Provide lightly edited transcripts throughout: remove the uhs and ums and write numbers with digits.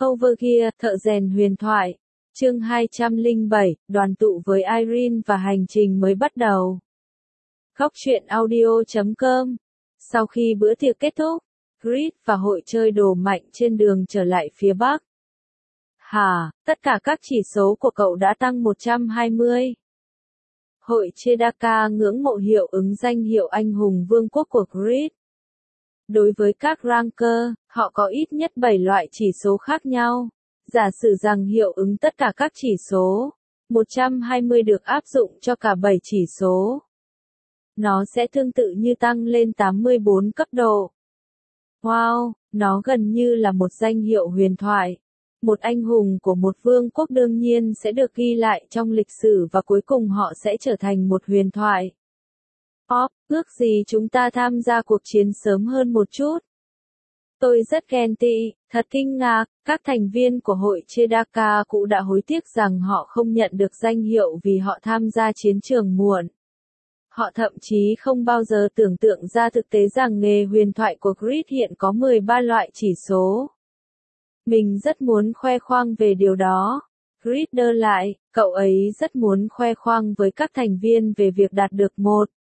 Overgear, thợ rèn huyền thoại. Chương 207, đoàn tụ với Irene và hành trình mới bắt đầu. Góc truyện audio.com. Sau khi bữa tiệc kết thúc, Chris và hội chơi đồ mạnh trên đường trở lại phía Bắc. Tất cả các chỉ số của cậu đã tăng 120. Hội Chedaka ngưỡng mộ hiệu ứng danh hiệu anh hùng vương quốc của Chris. Đối với các ranker, họ có ít nhất 7 loại chỉ số khác nhau. Giả sử rằng hiệu ứng tất cả các chỉ số 120 được áp dụng cho cả 7 chỉ số. Nó sẽ tương tự như tăng lên 84 cấp độ. Wow, nó gần như là một danh hiệu huyền thoại. Một anh hùng của một vương quốc đương nhiên sẽ được ghi lại trong lịch sử và cuối cùng họ sẽ trở thành một huyền thoại. Ước gì chúng ta tham gia cuộc chiến sớm hơn một chút. Tôi rất ghen tị, thật kinh ngạc, các thành viên của hội Chedaka cũng đã hối tiếc rằng họ không nhận được danh hiệu vì họ tham gia chiến trường muộn. Họ thậm chí không bao giờ tưởng tượng ra thực tế rằng nghề huyền thoại của Chris hiện có 13 loại chỉ số. Mình rất muốn khoe khoang về điều đó. Chris đơ lại, cậu ấy rất muốn khoe khoang với các thành viên về việc đạt được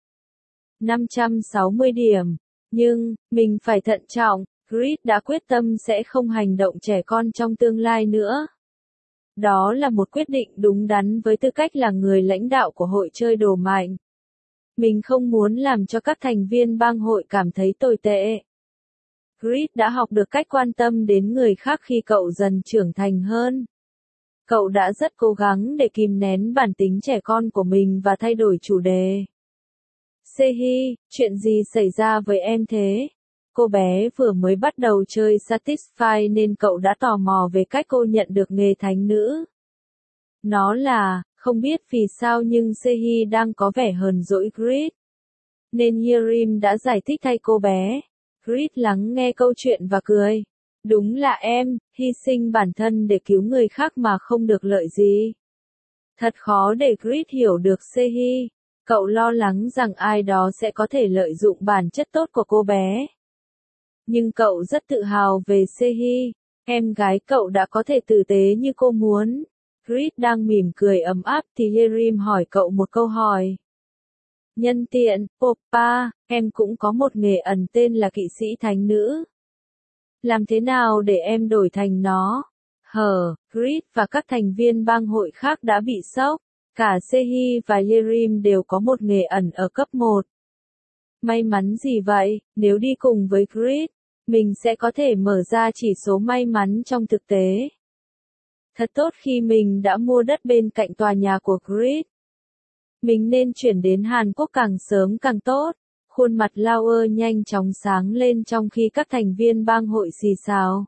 560 điểm. Nhưng, mình phải thận trọng, Chris đã quyết tâm sẽ không hành động trẻ con trong tương lai nữa. Đó là một quyết định đúng đắn với tư cách là người lãnh đạo của hội chơi đồ mạnh. Mình không muốn làm cho các thành viên bang hội cảm thấy tồi tệ. Chris đã học được cách quan tâm đến người khác khi cậu dần trưởng thành hơn. Cậu đã rất cố gắng để kìm nén bản tính trẻ con của mình và thay đổi chủ đề. Sehi, chuyện gì xảy ra với em thế? Cô bé vừa mới bắt đầu chơi Satisfy nên cậu đã tò mò về cách cô nhận được nghề thánh nữ. Nó là, không biết vì sao nhưng Sehi đang có vẻ hờn dỗi Chris. Nên Yerim đã giải thích thay cô bé. Chris lắng nghe câu chuyện và cười. Đúng là em, hy sinh bản thân để cứu người khác mà không được lợi gì. Thật khó để Chris hiểu được Sehi. Cậu lo lắng rằng ai đó sẽ có thể lợi dụng bản chất tốt của cô bé. Nhưng cậu rất tự hào về Sehi. Em gái cậu đã có thể tử tế như cô muốn. Chris đang mỉm cười ấm áp thì Yerim hỏi cậu một câu hỏi. Nhân tiện, Oppa, em cũng có một nghề ẩn tên là kỵ sĩ thánh nữ. Làm thế nào để em đổi thành nó? Chris và các thành viên bang hội khác đã bị sốc. Cả Sehi và Yerim đều có một nghề ẩn ở cấp 1. May mắn gì vậy, nếu đi cùng với Chris, mình sẽ có thể mở ra chỉ số may mắn trong thực tế. Thật tốt khi mình đã mua đất bên cạnh tòa nhà của Chris. Mình nên chuyển đến Hàn Quốc càng sớm càng tốt. Khuôn mặt Lauer nhanh chóng sáng lên trong khi các thành viên bang hội xì xào.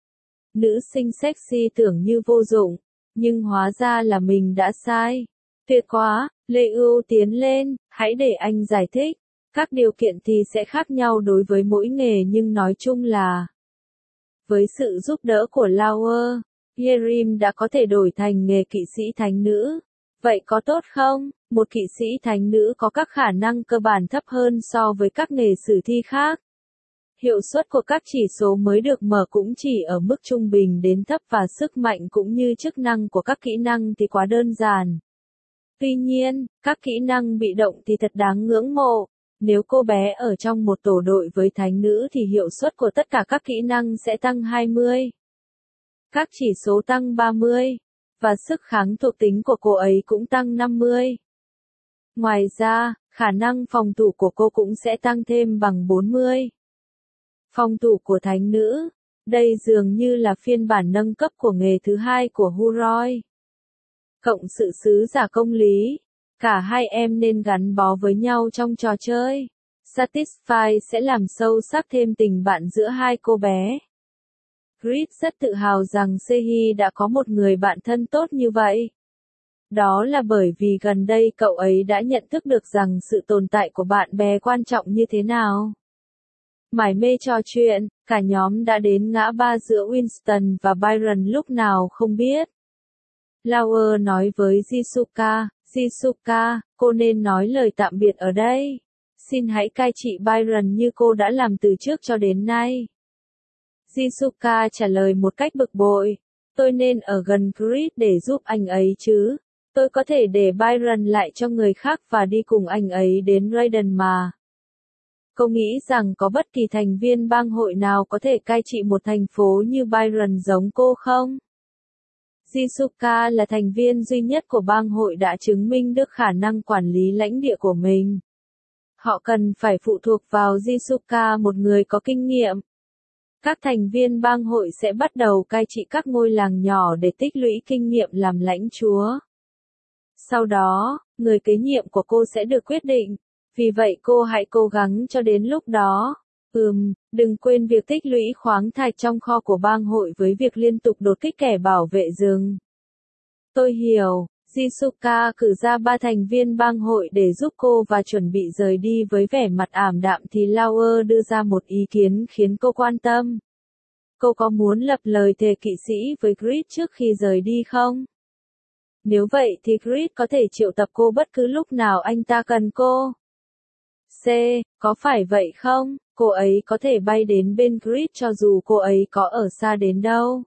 Nữ sinh sexy tưởng như vô dụng, nhưng hóa ra là mình đã sai. Tuyệt quá, Lê Ưu tiến lên, hãy để anh giải thích. Các điều kiện thì sẽ khác nhau đối với mỗi nghề nhưng nói chung là với sự giúp đỡ của Lauer, Yerim đã có thể đổi thành nghề kỵ sĩ thánh nữ. Vậy có tốt không? Một kỵ sĩ thánh nữ có các khả năng cơ bản thấp hơn so với các nghề sử thi khác. Hiệu suất của các chỉ số mới được mở cũng chỉ ở mức trung bình đến thấp và sức mạnh cũng như chức năng của các kỹ năng thì quá đơn giản. Tuy nhiên, các kỹ năng bị động thì thật đáng ngưỡng mộ. Nếu cô bé ở trong một tổ đội với thánh nữ thì hiệu suất của tất cả các kỹ năng sẽ tăng 20. Các chỉ số tăng 30. Và sức kháng thuộc tính của cô ấy cũng tăng 50. Ngoài ra, khả năng phòng thủ của cô cũng sẽ tăng thêm bằng 40. Phòng thủ của thánh nữ. Đây dường như là phiên bản nâng cấp của nghề thứ hai của Huroi. Cộng sự sứ giả công lý. Cả hai em nên gắn bó với nhau trong trò chơi. Satisfy sẽ làm sâu sắc thêm tình bạn giữa hai cô bé. Chris rất tự hào rằng Sehi đã có một người bạn thân tốt như vậy. Đó là bởi vì gần đây cậu ấy đã nhận thức được rằng sự tồn tại của bạn bè quan trọng như thế nào. Mải mê trò chuyện, cả nhóm đã đến ngã ba giữa Winston và Byron lúc nào không biết. Lauer nói với Jisuka, cô nên nói lời tạm biệt ở đây. Xin hãy cai trị Byron như cô đã làm từ trước cho đến nay. Jisuka trả lời một cách bực bội. Tôi nên ở gần Chris để giúp anh ấy chứ. Tôi có thể để Byron lại cho người khác và đi cùng anh ấy đến Raiden mà. Cô nghĩ rằng có bất kỳ thành viên bang hội nào có thể cai trị một thành phố như Byron giống cô không? Jisuka là thành viên duy nhất của bang hội đã chứng minh được khả năng quản lý lãnh địa của mình. Họ cần phải phụ thuộc vào Jisuka, một người có kinh nghiệm. Các thành viên bang hội sẽ bắt đầu cai trị các ngôi làng nhỏ để tích lũy kinh nghiệm làm lãnh chúa. Sau đó, người kế nhiệm của cô sẽ được quyết định. Vì vậy cô hãy cố gắng cho đến lúc đó. Đừng quên việc tích lũy khoáng thạch trong kho của bang hội với việc liên tục đột kích kẻ bảo vệ rừng. Tôi hiểu. Jisuka cử ra 3 thành viên bang hội để giúp cô và chuẩn bị rời đi với vẻ mặt ảm đạm thì Lauer đưa ra một ý kiến khiến cô quan tâm. Cô có muốn lập lời thề kỵ sĩ với Chris trước khi rời đi không? Nếu vậy thì Chris có thể triệu tập cô bất cứ lúc nào anh ta cần cô. C. Có phải vậy không? Cô ấy có thể bay đến bên Chris cho dù cô ấy có ở xa đến đâu.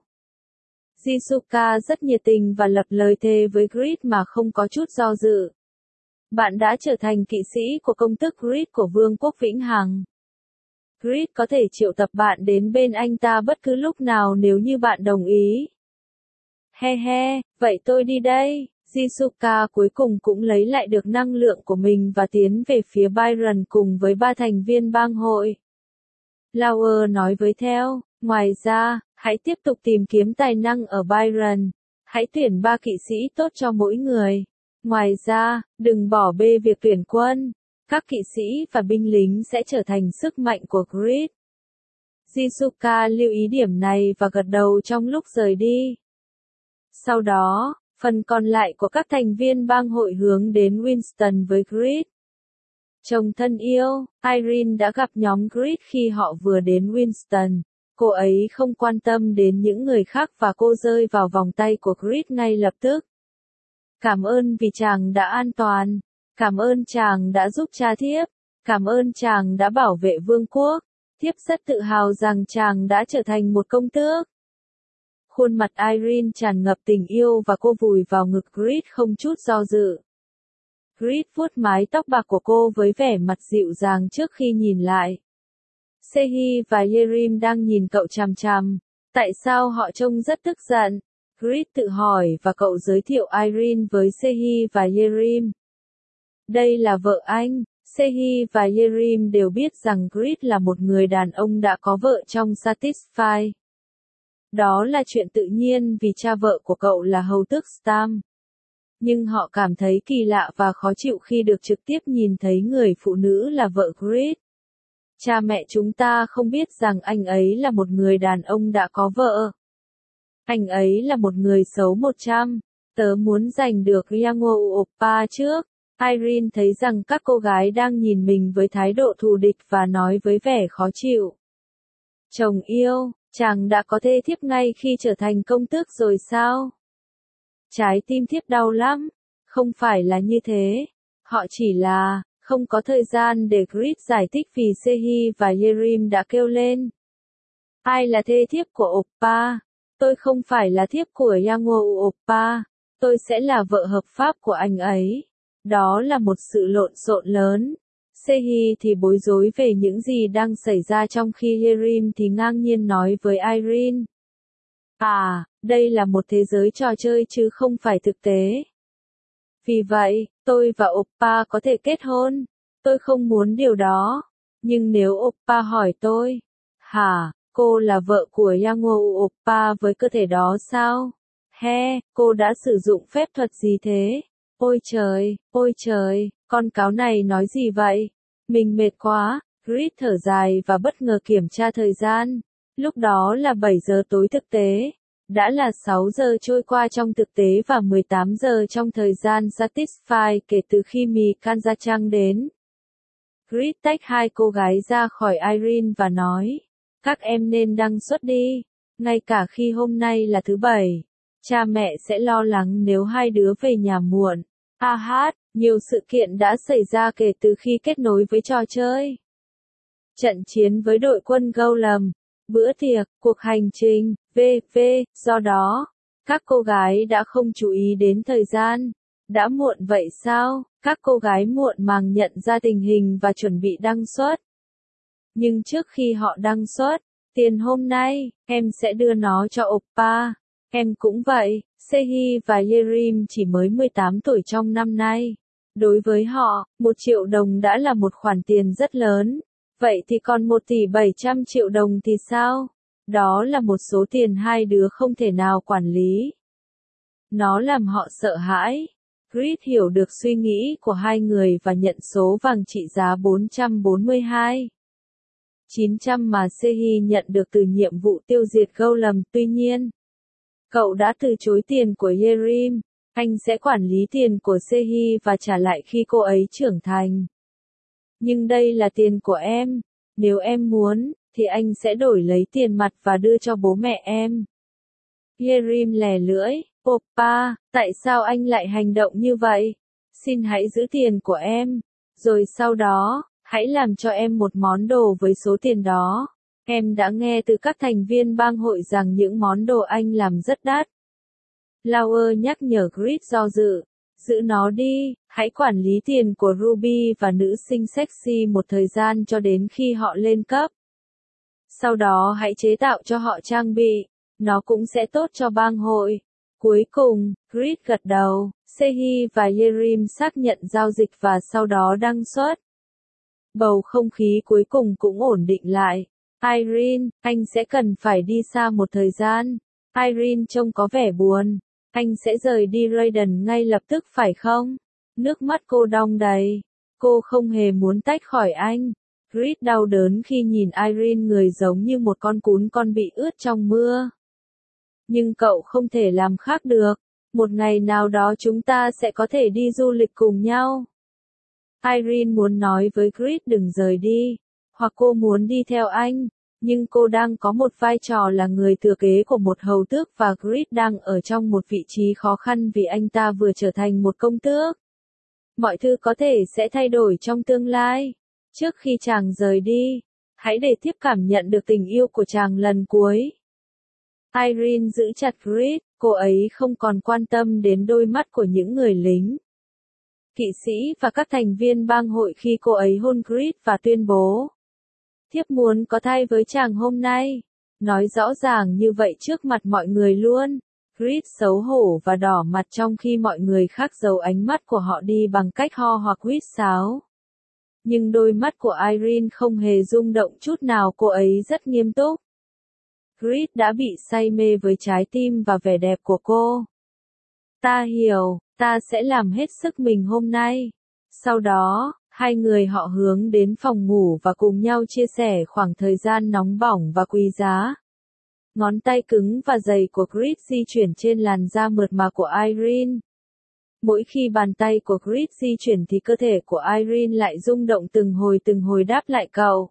Jisuka rất nhiệt tình và lập lời thề với Chris mà không có chút do dự. Bạn đã trở thành kỵ sĩ của công tước Chris của Vương quốc Vĩnh Hằng. Chris có thể triệu tập bạn đến bên anh ta bất cứ lúc nào nếu như bạn đồng ý. He he, vậy tôi đi đây. Jisuka cuối cùng cũng lấy lại được năng lượng của mình và tiến về phía Byron cùng với 3 thành viên bang hội. Lauer nói với theo, ngoài ra, hãy tiếp tục tìm kiếm tài năng ở Byron. Hãy tuyển 3 kỵ sĩ tốt cho mỗi người. Ngoài ra, đừng bỏ bê việc tuyển quân. Các kỵ sĩ và binh lính sẽ trở thành sức mạnh của Chris. Jisuka lưu ý điểm này và gật đầu trong lúc rời đi. Sau đó, phần còn lại của các thành viên bang hội hướng đến Winston với Chris. Chồng thân yêu, Irene đã gặp nhóm Chris khi họ vừa đến Winston. Cô ấy không quan tâm đến những người khác và cô rơi vào vòng tay của Chris ngay lập tức. Cảm ơn vì chàng đã an toàn. Cảm ơn chàng đã giúp cha thiếp. Cảm ơn chàng đã bảo vệ vương quốc. Thiếp rất tự hào rằng chàng đã trở thành một công tước. Khuôn mặt Irene tràn ngập tình yêu và cô vùi vào ngực Chris không chút do dự. Chris vuốt mái tóc bạc của cô với vẻ mặt dịu dàng trước khi nhìn lại. Sehi và Yerim đang nhìn cậu chằm chằm. Tại sao họ trông rất tức giận? Chris tự hỏi và cậu giới thiệu Irene với Sehi và Yerim. Đây là vợ anh. Sehi và Yerim đều biết rằng Chris là một người đàn ông đã có vợ trong Satisfy. Đó là chuyện tự nhiên vì cha vợ của cậu là hầu tước Stam. Nhưng họ cảm thấy kỳ lạ và khó chịu khi được trực tiếp nhìn thấy người phụ nữ là vợ Chris. Cha mẹ chúng ta không biết rằng anh ấy là một người đàn ông đã có vợ. Anh ấy là một người xấu 100. Tớ muốn giành được Yango Oppa trước. Irene thấy rằng các cô gái đang nhìn mình với thái độ thù địch và nói với vẻ khó chịu. Chồng yêu, chàng đã có thê thiếp ngay khi trở thành công tước rồi sao? Trái tim thiếp đau lắm. Không phải là như thế. Họ chỉ là, không có thời gian để Chris giải thích vì Sehi và Yerim đã kêu lên. Ai là thê thiếp của Oppa? Tôi không phải là thiếp của Yango Oppa. Tôi sẽ là vợ hợp pháp của anh ấy. Đó là một sự lộn xộn lớn. Sehi thì bối rối về những gì đang xảy ra trong khi Yerim thì ngang nhiên nói với Irene. À, đây là một thế giới trò chơi chứ không phải thực tế. Vì vậy, tôi và Oppa có thể kết hôn. Tôi không muốn điều đó. Nhưng nếu Oppa hỏi tôi, hả, cô là vợ của Yango Oppa với cơ thể đó sao? He, cô đã sử dụng phép thuật gì thế? Ôi trời, con cáo này nói gì vậy? Mình mệt quá, Chris thở dài và bất ngờ kiểm tra thời gian. Lúc đó là 7 giờ tối thực tế. Đã là 6 giờ trôi qua trong thực tế và 18 giờ trong thời gian Satisfy kể từ khi Mikanza-chan đến. Chris tách 2 cô gái ra khỏi Irene và nói, các em nên đăng xuất đi, ngay cả khi hôm nay là thứ Bảy. Cha mẹ sẽ lo lắng nếu 2 đứa về nhà muộn. Nhiều sự kiện đã xảy ra kể từ khi kết nối với trò chơi. Trận chiến với đội quân Golem. bữa tiệc, cuộc hành trình, v.v. Do đó, các cô gái đã không chú ý đến thời gian. Đã muộn vậy sao? Các cô gái muộn màng nhận ra tình hình và chuẩn bị đăng xuất. Nhưng trước khi họ đăng xuất, tiền hôm nay, em sẽ đưa nó cho oppa. Em cũng vậy, Sehi và Yerim chỉ mới 18 tuổi trong năm nay. Đối với họ, 1 triệu đồng đã là một khoản tiền rất lớn. Vậy thì còn 1 tỷ 700 triệu đồng thì sao? Đó là một số tiền hai đứa không thể nào quản lý. Nó làm họ sợ hãi. Chris hiểu được suy nghĩ của hai người và nhận số vàng trị giá 442. 900 mà Sehi nhận được từ nhiệm vụ tiêu diệt Golem. Tuy nhiên, cậu đã từ chối tiền của Yerim. Anh sẽ quản lý tiền của Sehi và trả lại khi cô ấy trưởng thành. Nhưng đây là tiền của em. Nếu em muốn, thì anh sẽ đổi lấy tiền mặt và đưa cho bố mẹ em. Yerim lè lưỡi, oppa, tại sao anh lại hành động như vậy? Xin hãy giữ tiền của em. Rồi sau đó, hãy làm cho em một món đồ với số tiền đó. Em đã nghe từ các thành viên bang hội rằng những món đồ anh làm rất đắt. Lauer nhắc nhở Chris do dự. Giữ nó đi, hãy quản lý tiền của Ruby và nữ sinh sexy một thời gian cho đến khi họ lên cấp. Sau đó hãy chế tạo cho họ trang bị. Nó cũng sẽ tốt cho bang hội. Cuối cùng, Chris gật đầu. Sehi và Yerim xác nhận giao dịch và sau đó đăng xuất. Bầu không khí cuối cùng cũng ổn định lại. Irene, anh sẽ cần phải đi xa một thời gian. Irene trông có vẻ buồn. Anh sẽ rời đi Raiden ngay lập tức phải không? Nước mắt cô đong đầy. Cô không hề muốn tách khỏi anh. Chris đau đớn khi nhìn Irene người giống như một con cún con bị ướt trong mưa. Nhưng cậu không thể làm khác được. Một ngày nào đó chúng ta sẽ có thể đi du lịch cùng nhau. Irene muốn nói với Chris đừng rời đi. Hoặc cô muốn đi theo anh. Nhưng cô đang có một vai trò là người thừa kế của một hầu tước và Chris đang ở trong một vị trí khó khăn vì anh ta vừa trở thành một công tước. Mọi thứ có thể sẽ thay đổi trong tương lai. Trước khi chàng rời đi, hãy để tiếp cảm nhận được tình yêu của chàng lần cuối. Irene giữ chặt Chris, cô ấy không còn quan tâm đến đôi mắt của những người lính, kỵ sĩ và các thành viên bang hội khi cô ấy hôn Chris và tuyên bố. Thiếp muốn có thai với chàng hôm nay. Nói rõ ràng như vậy trước mặt mọi người luôn. Chris xấu hổ và đỏ mặt trong khi mọi người khác giấu ánh mắt của họ đi bằng cách ho hoặc huýt sáo. Nhưng đôi mắt của Irene không hề rung động chút nào, cô ấy rất nghiêm túc. Chris đã bị say mê với trái tim và vẻ đẹp của cô. Ta hiểu, ta sẽ làm hết sức mình hôm nay. Sau đó, hai người họ hướng đến phòng ngủ và cùng nhau chia sẻ khoảng thời gian nóng bỏng và quý giá. Ngón tay cứng và dày của Chris di chuyển trên làn da mượt mà của Irene. Mỗi khi bàn tay của Chris di chuyển thì cơ thể của Irene lại rung động từng hồi đáp lại cậu.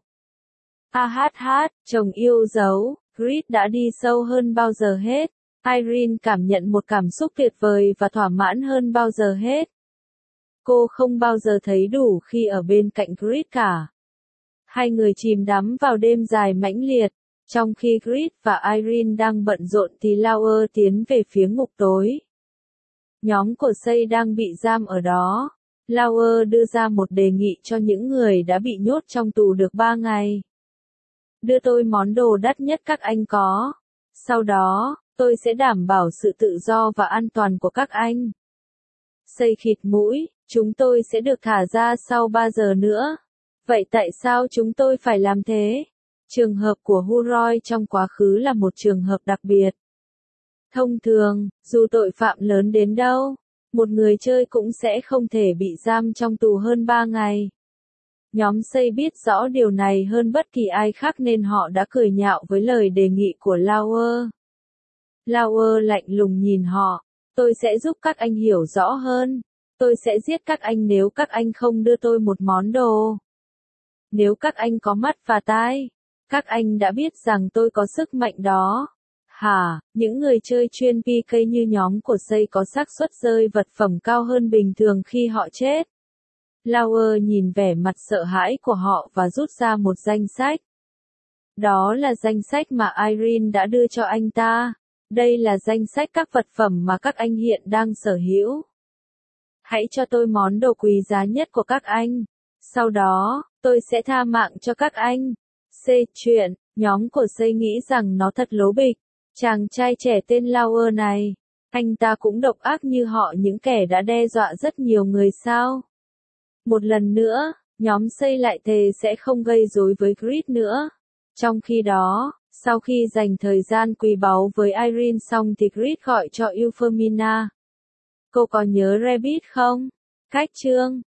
Chồng yêu dấu, Chris đã đi sâu hơn bao giờ hết. Irene cảm nhận một cảm xúc tuyệt vời và thỏa mãn hơn bao giờ hết. Cô không bao giờ thấy đủ khi ở bên cạnh Chris cả. Hai người chìm đắm vào đêm dài mãnh liệt. Trong khi Chris và Irene đang bận rộn thì Lauer tiến về phía ngục tối. Nhóm của Say đang bị giam ở đó. Lauer đưa ra một đề nghị cho những người đã bị nhốt trong tù được 3 ngày. Đưa tôi món đồ đắt nhất các anh có. Sau đó, tôi sẽ đảm bảo sự tự do và an toàn của các anh. Say khịt mũi, chúng tôi sẽ được thả ra sau 3 giờ nữa. Vậy tại sao chúng tôi phải làm thế? Trường hợp của Huroy trong quá khứ là một trường hợp đặc biệt. Thông thường, dù tội phạm lớn đến đâu, một người chơi cũng sẽ không thể bị giam trong tù hơn 3 ngày. Nhóm Say biết rõ điều này hơn bất kỳ ai khác nên họ đã cười nhạo với lời đề nghị của Lauer. Lauer lạnh lùng nhìn họ. Tôi sẽ giúp các anh hiểu rõ hơn. Tôi sẽ giết các anh nếu các anh không đưa tôi một món đồ. Nếu các anh có mắt và tai, các anh đã biết rằng tôi có sức mạnh đó. Những người chơi chuyên PK như nhóm của Say có xác suất rơi vật phẩm cao hơn bình thường khi họ chết. Lauer nhìn vẻ mặt sợ hãi của họ và rút ra một danh sách. Đó là danh sách mà Irene đã đưa cho anh ta. Đây là danh sách các vật phẩm mà các anh hiện đang sở hữu. Hãy cho tôi món đồ quý giá nhất của các anh. Sau đó, tôi sẽ tha mạng cho các anh. C. Chuyện, nhóm của Say nghĩ rằng nó thật lố bịch. Chàng trai trẻ tên Lauer này, anh ta cũng độc ác như họ những kẻ đã đe dọa rất nhiều người sao. Một lần nữa, nhóm Say lại thề sẽ không gây rối với Chris nữa. Trong khi đó, sau khi dành thời gian quý báu với Irene xong thì Chris gọi cho Euphemina. Cô có nhớ Rabbit không? Cách chương